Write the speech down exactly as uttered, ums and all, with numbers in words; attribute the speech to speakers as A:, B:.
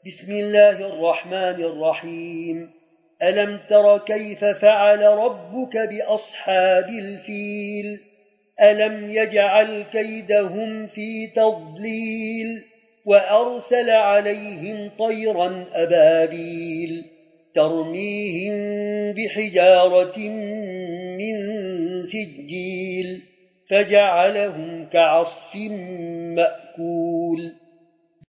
A: بسم الله الرحمن الرحيم. ألم تر كيف فعل ربك بأصحاب الفيل؟ ألم يجعل كيدهم في تضليل وأرسل عليهم طيرا أبابيل ترميهم بحجارة من سجيل فجعلهم كعصف مأكول